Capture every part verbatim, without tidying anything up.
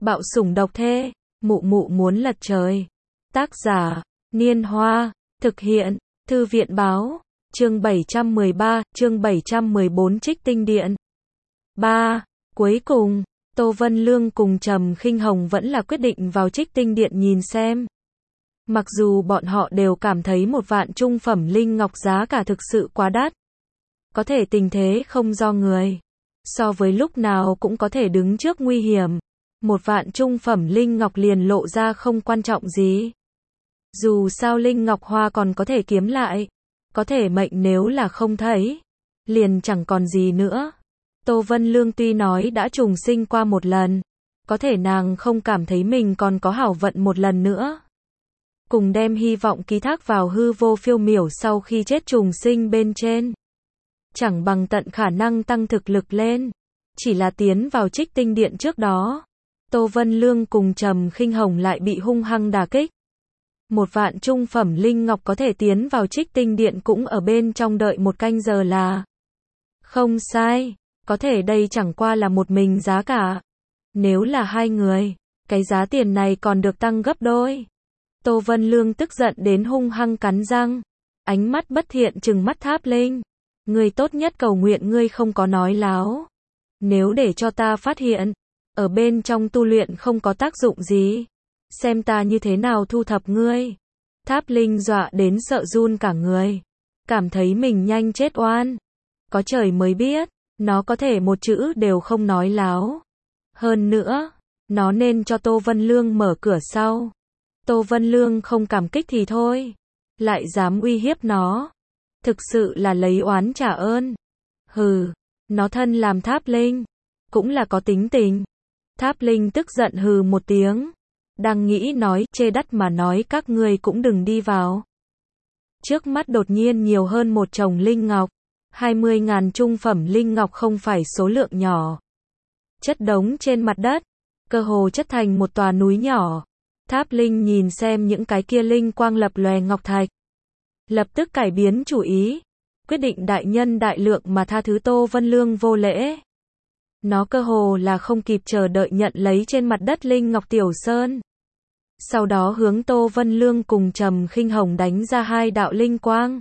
Bạo sủng độc thê, mụ mụ muốn lật trời. Tác giả, Niên Hoa, thực hiện, Thư viện báo, chương bảy trăm mười ba, chương bảy trăm mười bốn Trích Tinh Điện. ba. Cuối cùng, Tô Vân Lương cùng Trầm Khinh Hồng vẫn là quyết định vào Trích Tinh Điện nhìn xem. Mặc dù bọn họ đều cảm thấy một vạn trung phẩm linh ngọc giá cả thực sự quá đắt. Có thể tình thế không do người. So với lúc nào cũng có thể đứng trước nguy hiểm. Một vạn trung phẩm linh ngọc liền lộ ra không quan trọng gì. Dù sao linh ngọc hoa còn có thể kiếm lại. Có thể mệnh nếu là không thấy, liền chẳng còn gì nữa. Tô Vân Lương tuy nói đã trùng sinh qua một lần, có thể nàng không cảm thấy mình còn có hảo vận một lần nữa. Cùng đem hy vọng ký thác vào hư vô phiêu miểu sau khi chết trùng sinh bên trên. Chẳng bằng tận khả năng tăng thực lực lên. Chỉ là tiến vào Trích Tinh Điện trước đó, Tô Vân Lương cùng Trầm Khinh Hồng lại bị hung hăng đả kích. Một vạn trung phẩm linh ngọc có thể tiến vào Trích Tinh Điện cũng ở bên trong đợi một canh giờ là không sai, có thể đây chẳng qua là một mình giá cả. Nếu là hai người, cái giá tiền này còn được tăng gấp đôi. Tô Vân Lương tức giận đến hung hăng cắn răng, ánh mắt bất thiện trừng mắt Tháp Linh. Ngươi tốt nhất cầu nguyện ngươi không có nói láo. Nếu để cho ta phát hiện, ở bên trong tu luyện không có tác dụng gì, xem ta như thế nào thu thập ngươi. Tháp Linh dọa đến sợ run cả người, cảm thấy mình nhanh chết oan. Có trời mới biết, nó có thể một chữ đều không nói láo. Hơn nữa, nó nên cho Tô Vân Lương mở cửa sau. Tô Vân Lương không cảm kích thì thôi, lại dám uy hiếp nó. Thực sự là lấy oán trả ơn. Hừ, nó thân làm Tháp Linh, cũng là có tính tình. Tháp Linh tức giận hừ một tiếng. Đang nghĩ nói chê đắt mà nói các ngươi cũng đừng đi vào. Trước mắt đột nhiên nhiều hơn một chồng linh ngọc. hai mươi ngàn trung phẩm linh ngọc không phải số lượng nhỏ. Chất đống trên mặt đất, cơ hồ chất thành một tòa núi nhỏ. Tháp Linh nhìn xem những cái kia linh quang lập lòe ngọc thạch. Lập tức cải biến chủ ý. Quyết định đại nhân đại lượng mà tha thứ Tô Vân Lương vô lễ. Nó cơ hồ là không kịp chờ đợi nhận lấy trên mặt đất linh ngọc tiểu sơn. Sau đó hướng Tô Vân Lương cùng Trầm Khinh Hồng đánh ra hai đạo linh quang.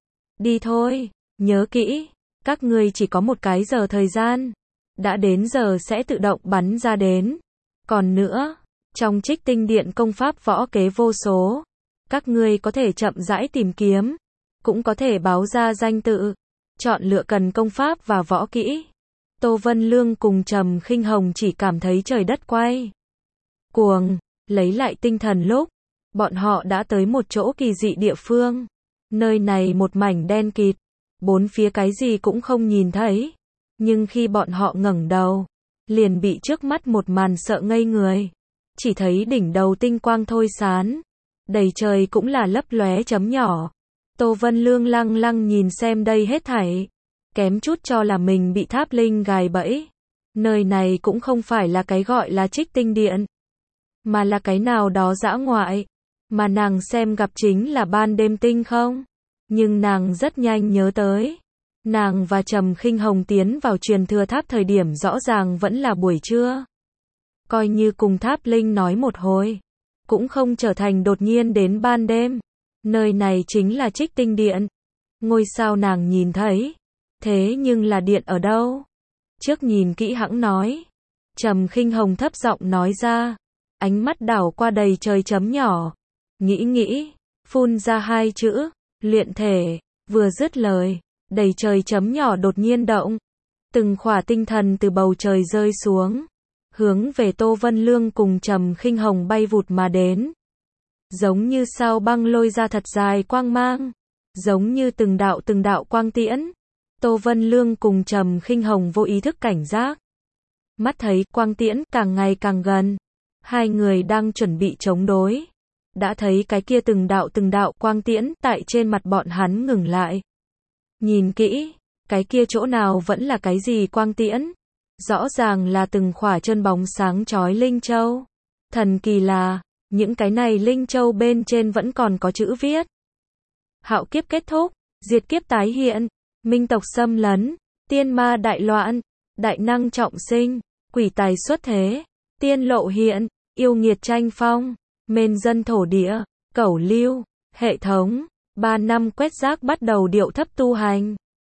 Đi thôi, nhớ kỹ, các ngươi chỉ có một cái giờ thời gian. Đã đến giờ sẽ tự động bắn ra đến. Còn nữa, trong Trích Tinh Điện công pháp võ kế vô số. Các ngươi có thể chậm rãi tìm kiếm, cũng có thể báo ra danh tự, chọn lựa cần công pháp và võ kỹ. Tô Vân Lương cùng Trầm Khinh Hồng chỉ cảm thấy trời đất quay cuồng, lấy lại tinh thần lúc bọn họ đã tới một chỗ kỳ dị địa phương. Nơi này một mảnh đen kịt, bốn phía cái gì cũng không nhìn thấy, nhưng khi bọn họ ngẩng đầu, liền bị trước mắt một màn sợ ngây người. Chỉ thấy đỉnh đầu tinh quang thôi sán, đầy trời cũng là lấp lóe chấm nhỏ. Tô Vân Lương lăng lăng nhìn xem đây hết thảy, kém chút cho là mình bị Tháp Linh gài bẫy. Nơi này cũng không phải là cái gọi là Trích Tinh Điện, mà là cái nào đó dã ngoại, mà nàng xem gặp chính là ban đêm tinh không. Nhưng nàng rất nhanh nhớ tới, nàng và Trầm Khinh Hồng tiến vào truyền thừa tháp thời điểm rõ ràng vẫn là buổi trưa. Coi như cùng Tháp Linh nói một hồi, cũng không trở thành đột nhiên đến ban đêm. Nơi này chính là Trích Tinh Điện. Ngôi sao nàng nhìn thấy, thế nhưng là điện ở đâu? Trước nhìn kỹ hẵng nói. Trầm Khinh Hồng thấp giọng nói ra, ánh mắt đảo qua đầy trời chấm nhỏ. Nghĩ nghĩ, phun ra hai chữ, luyện thể. Vừa dứt lời, đầy trời chấm nhỏ đột nhiên động. Từng khỏa tinh thần từ bầu trời rơi xuống, hướng về Tô Vân Lương cùng Trầm Khinh Hồng bay vụt mà đến. Giống như sao băng lôi ra thật dài quang mang, giống như từng đạo từng đạo quang tiễn. Tô Vân Lương cùng Trầm Khinh Hồng vô ý thức cảnh giác. Mắt thấy quang tiễn càng ngày càng gần, hai người đang chuẩn bị chống đối. Đã thấy cái kia từng đạo từng đạo quang tiễn tại trên mặt bọn hắn ngừng lại. Nhìn kỹ, cái kia chỗ nào vẫn là cái gì quang tiễn? Rõ ràng là từng khỏa chân bóng sáng chói linh châu. Thần kỳ là, những cái này linh châu bên trên vẫn còn có chữ viết. Hạo kiếp kết thúc, diệt kiếp tái hiện, minh tộc xâm lấn, tiên ma đại loạn, đại năng trọng sinh, quỷ tài xuất thế, tiên lộ hiện, yêu nghiệt tranh phong, mên dân thổ địa, cẩu lưu, hệ thống, ba năm quét rác bắt đầu điệu thấp tu hành.